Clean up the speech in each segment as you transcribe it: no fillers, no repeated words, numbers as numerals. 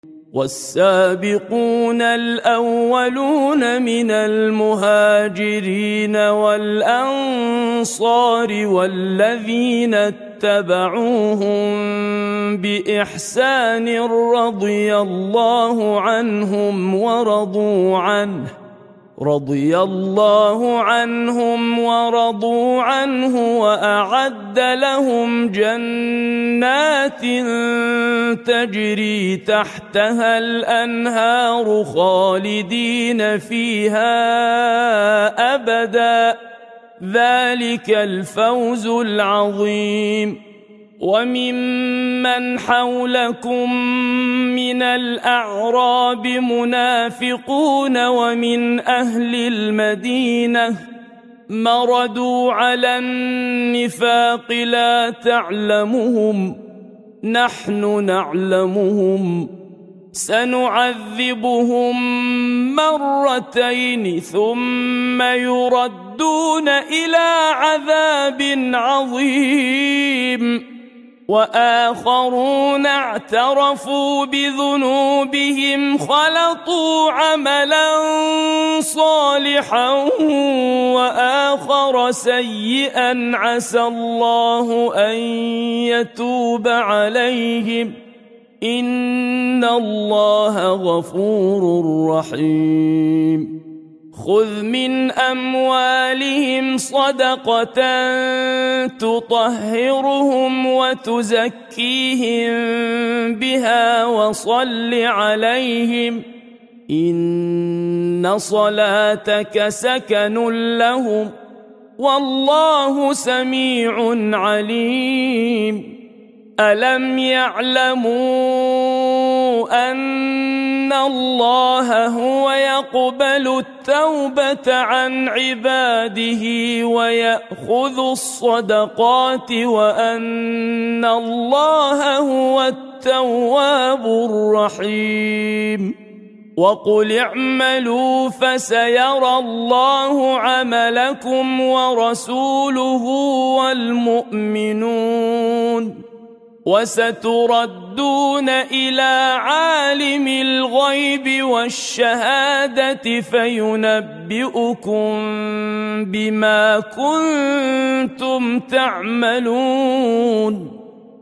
والسابقون الأولون من المهاجرين والأنصار والذين اتبعوهم بإحسان رضي الله عنهم ورضوا عنه وأعد لهم جنات تجري تحتها الأنهار خالدين فيها أبدا ذلك الفوز العظيم. وممن حولكم من الأعراب منافقون ومن أهل المدينة مردوا على النفاق لا تعلمهم نحن نعلمهم سنعذبهم مرتين ثم يردون إلى عذاب عظيم. وآخرون اعترفوا بذنوبهم خلطوا عملا صالحا وآخر سيئا عسى الله أن يتوب عليهم إن الله غفور رحيم. خذ من أموالهم صدقة تطهرهم وتزكيهم بها وصل عليهم إن صلاتك سكن لهم والله سميع عليم. ألم يعلموا أن الله هو يقبل التوبة عن عباده ويأخذ الصدقات وأن الله هو التواب الرحيم. وقل اعملوا فسيرى الله عملكم ورسوله والمؤمنون وستردون إلى عالم الغيب والشهادة فينبئكم بما كنتم تعملون.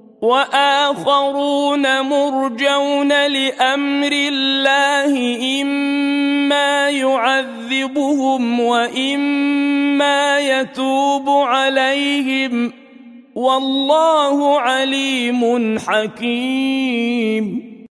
وآخرون مرجون لأمر الله إما يعذبهم وإما يتوب عليهم والله عليم حكيم.